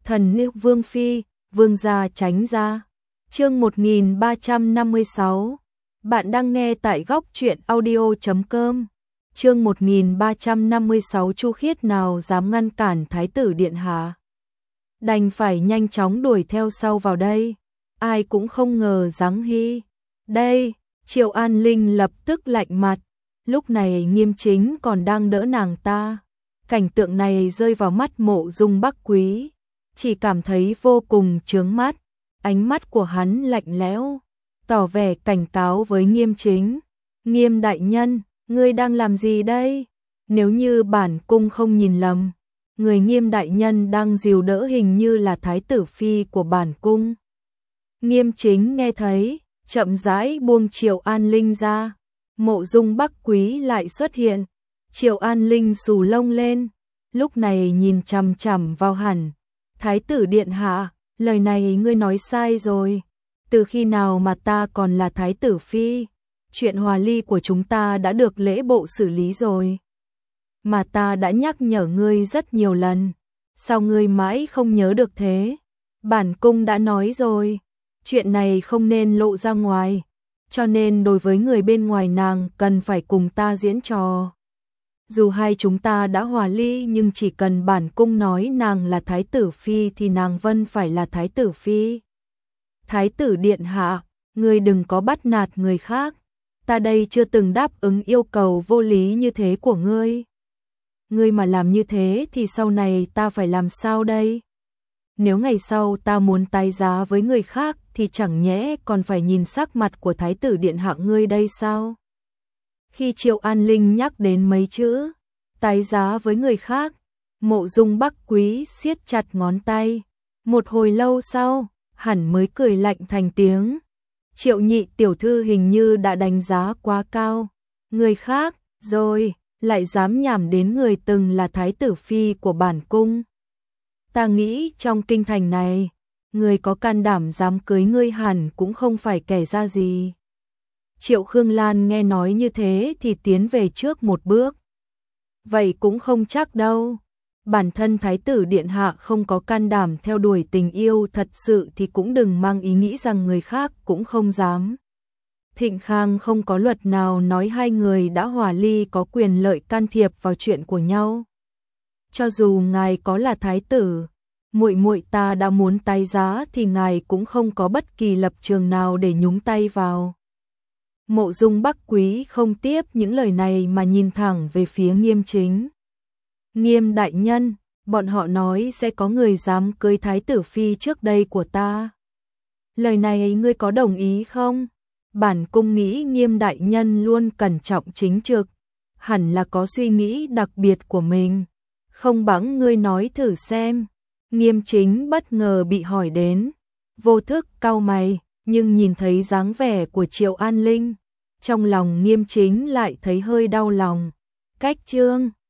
Thần nữ vương phi, vương gia tránh ra. Chương 1356. Bạn đang nghe tại góc truyện audio.com. Chương 1356. Chu Khiết nào dám ngăn cản thái tử điện hạ. Đành phải nhanh chóng đuổi theo sau vào đây. Ai cũng không ngờ Giáng Hy. Đây, Triệu An Linh lập tức lạnh mặt. Lúc này Nghiêm Chính còn đang đỡ nàng ta. Cảnh tượng này rơi vào mắt Mộ Dung Bắc Quý, chỉ cảm thấy vô cùng chướng mắt. Ánh mắt của hắn lạnh lẽo, tỏ vẻ cảnh cáo với Nghiêm Chính. Nghiêm đại nhân, ngươi đang làm gì đây? Nếu như bản cung không nhìn lầm, người Nghiêm đại nhân đang dìu đỡ hình như là thái tử phi của bản cung. Nghiêm Chính nghe thấy, chậm rãi buông Triệu An Linh ra. Mộ Dung Bắc Quý lại xuất hiện. Triệu An Linh xù lông lên, lúc này nhìn chằm chằm vào hẳn. Thái tử điện hạ, lời này ngươi nói sai rồi. Từ khi nào mà ta còn là thái tử phi? Chuyện hòa ly của chúng ta đã được lễ bộ xử lý rồi. Mà ta đã nhắc nhở ngươi rất nhiều lần. Sao ngươi mãi không nhớ được thế? Bản cung đã nói rồi, chuyện này không nên lộ ra ngoài. Cho nên đối với người bên ngoài nàng cần phải cùng ta diễn trò. Dù hai chúng ta đã hòa ly nhưng chỉ cần bản cung nói nàng là thái tử phi thì nàng vẫn phải là thái tử phi. Thái tử điện hạ, ngươi đừng có bắt nạt người khác. Ta đây chưa từng đáp ứng yêu cầu vô lý như thế của ngươi. Ngươi mà làm như thế thì sau này ta phải làm sao đây? Nếu ngày sau ta muốn tái giá với người khác thì chẳng nhẽ còn phải nhìn sắc mặt của thái tử điện hạ ngươi đây sao? Khi Triệu An Linh nhắc đến mấy chữ tái giá với người khác, Mộ Dung Bắc Quý siết chặt ngón tay. Một hồi lâu sau, hẳn mới cười lạnh thành tiếng. Triệu nhị tiểu thư hình như đã đánh giá quá cao. Người khác, rồi, lại dám nhảm đến người từng là thái tử phi của bản cung. Ta nghĩ trong kinh thành này, người có can đảm dám cưới ngươi hẳn cũng không phải kẻ ra gì. Triệu Khương Lan nghe nói như thế thì tiến về trước một bước. Vậy cũng không chắc đâu. Bản thân thái tử điện hạ không có can đảm theo đuổi tình yêu thật sự thì cũng đừng mang ý nghĩ rằng người khác cũng không dám. Thịnh Khang không có luật nào nói hai người đã hòa ly có quyền lợi can thiệp vào chuyện của nhau. Cho dù ngài có là thái tử, muội muội ta đã muốn tái giá thì ngài cũng không có bất kỳ lập trường nào để nhúng tay vào. Mộ Dung Bắc Quý không tiếp những lời này mà nhìn thẳng về phía Nghiêm Chính. Nghiêm đại nhân, bọn họ nói sẽ có người dám cưới thái tử phi trước đây của ta. Lời này ngươi có đồng ý không? Bản cung nghĩ Nghiêm đại nhân luôn cẩn trọng chính trực, hẳn là có suy nghĩ đặc biệt của mình. Không bằng ngươi nói thử xem. Nghiêm Chính bất ngờ bị hỏi đến, vô thức cau mày, nhưng nhìn thấy dáng vẻ của Triệu An Linh, trong lòng Nghiêm Chính lại thấy hơi đau lòng. Cách chương